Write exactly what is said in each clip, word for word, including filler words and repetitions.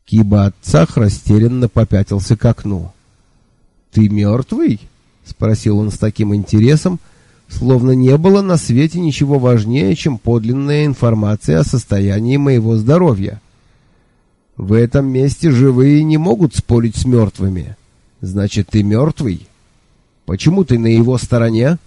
Киба-Ацах растерянно попятился к окну. «Ты мертвый?» — спросил он с таким интересом, словно не было на свете ничего важнее, чем подлинная информация о состоянии моего здоровья. «В этом месте живые не могут спорить с мертвыми. Значит, ты мертвый? Почему ты на его стороне?»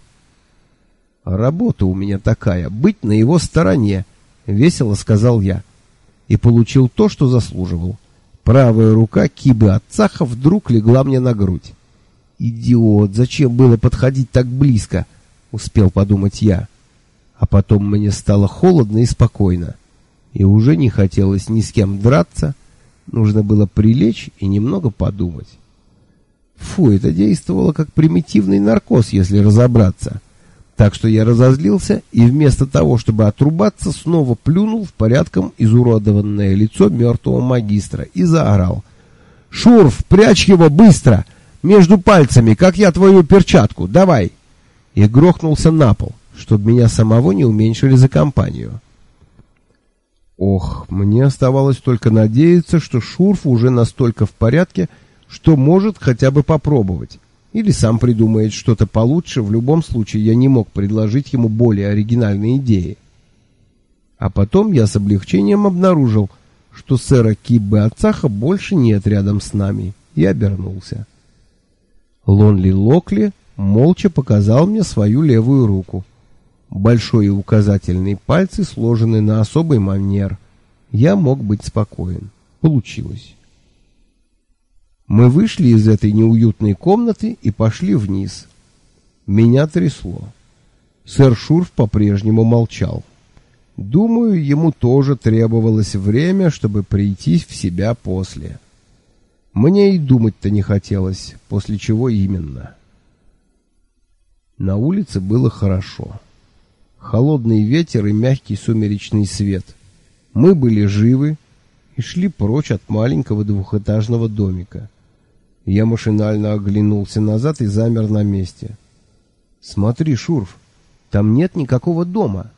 «Работа у меня такая — быть на его стороне», — весело сказал я. И получил то, что заслуживал. Правая рука Кибы-Ацаха вдруг легла мне на грудь. «Идиот, зачем было подходить так близко?» — успел подумать я. А потом мне стало холодно и спокойно. И уже не хотелось ни с кем драться. Нужно было прилечь и немного подумать. Фу, это действовало как примитивный наркоз, если разобраться. Так что я разозлился и вместо того, чтобы отрубаться, снова плюнул в порядком изуродованное лицо мертвого магистра и заорал: «Шурф, прячь его быстро! Между пальцами, как я твою перчатку! Давай!» И грохнулся на пол, чтобы меня самого не уменьшили за компанию. Ох, мне оставалось только надеяться, что Шурф уже настолько в порядке, что может хотя бы попробовать. Или сам придумает что-то получше. В любом случае я не мог предложить ему более оригинальные идеи. А потом я с облегчением обнаружил, что сэра Кибы-Ацаха больше нет рядом с нами, и обернулся. Лонли Локли молча показал мне свою левую руку. Большой и указательный пальцы сложены на особый манер. Я мог быть спокоен. Получилось. Мы вышли из этой неуютной комнаты и пошли вниз. Меня трясло. Сэр Шурф по-прежнему молчал. Думаю, ему тоже требовалось время, чтобы прийти в себя после. Мне и думать-то не хотелось, после чего именно. На улице было хорошо. Холодный ветер и мягкий сумеречный свет. Мы были живы и шли прочь от маленького двухэтажного домика. Я машинально оглянулся назад и замер на месте. «Смотри, Шурф, там нет никакого дома».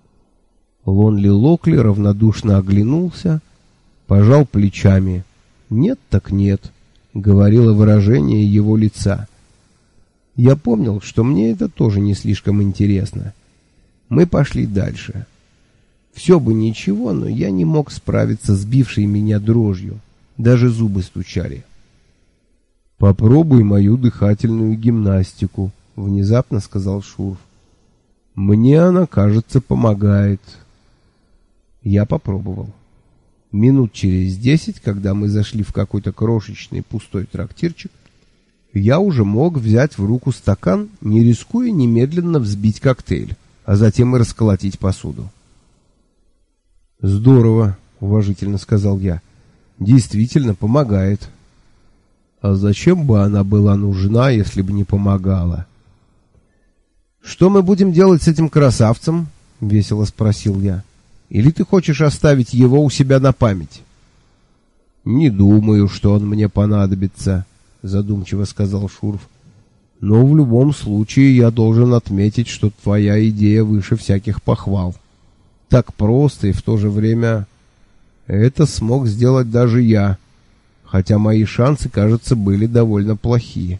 Лонли Локли равнодушно оглянулся, пожал плечами. «Нет так нет», — говорило выражение его лица. Я помнил, что мне это тоже не слишком интересно. Мы пошли дальше. Все бы ничего, но я не мог справиться с бившей меня дрожью. Даже зубы стучали. «Попробуй мою дыхательную гимнастику», — внезапно сказал Шурф. «Мне она, кажется, помогает». Я попробовал. Минут через десять, когда мы зашли в какой-то крошечный пустой трактирчик, я уже мог взять в руку стакан, не рискуя немедленно взбить коктейль, а затем и расколотить посуду. «Здорово», — уважительно сказал я. «Действительно помогает». «А зачем бы она была нужна, если бы не помогала?» «Что мы будем делать с этим красавцем?» — весело спросил я. «Или ты хочешь оставить его у себя на память?» «Не думаю, что он мне понадобится», — задумчиво сказал Шурф. «Но в любом случае я должен отметить, что твоя идея выше всяких похвал. Так просто и в то же время это смог сделать даже я, хотя мои шансы, кажется, были довольно плохие.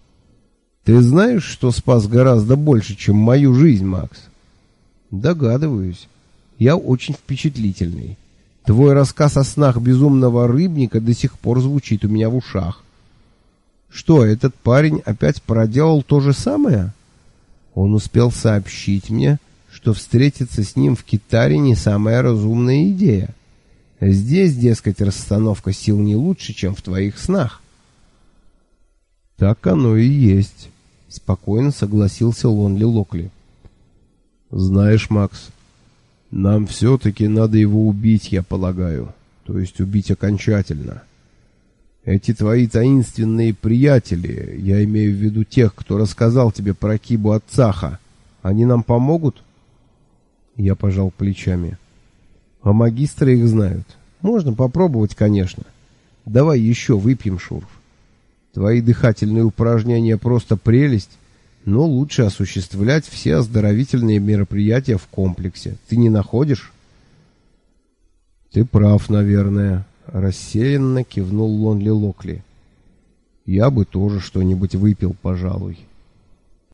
Ты знаешь, что спас гораздо больше, чем мою жизнь, Макс?» «Догадываюсь. Я очень впечатлительный. Твой рассказ о снах безумного рыбника до сих пор звучит у меня в ушах. Что, этот парень опять проделал то же самое? Он успел сообщить мне, что встретиться с ним в Китаре не самая разумная идея. Здесь, дескать, расстановка сил не лучше, чем в твоих снах». «Так оно и есть», — спокойно согласился Лонли Локли. «Знаешь, Макс, нам все-таки надо его убить, я полагаю, то есть убить окончательно. Эти твои таинственные приятели, я имею в виду тех, кто рассказал тебе про Кибу-Ацаха, они нам помогут?» Я пожал плечами. «А магистры их знают. Можно попробовать, конечно. Давай еще выпьем, Шурф. Твои дыхательные упражнения просто прелесть, но лучше осуществлять все оздоровительные мероприятия в комплексе. Ты не находишь?» «Ты прав, наверное», — рассеянно кивнул Лонли Локли. «Я бы тоже что-нибудь выпил, пожалуй».